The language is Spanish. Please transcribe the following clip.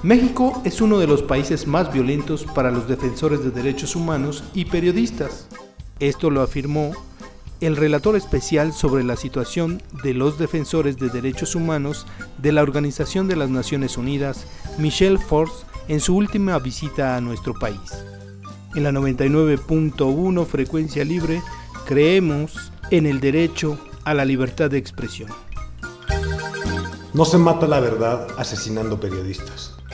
México es uno de los países más violentos para los defensores de derechos humanos y periodistas. Esto lo afirmó el relator especial sobre la situación de los defensores de derechos humanos de la Organización de las Naciones Unidas, Michel Forst, en su última visita a nuestro país. En la 99.1 Frecuencia Libre, creemos en el derecho a la libertad de expresión. No se mata la verdad asesinando periodistas.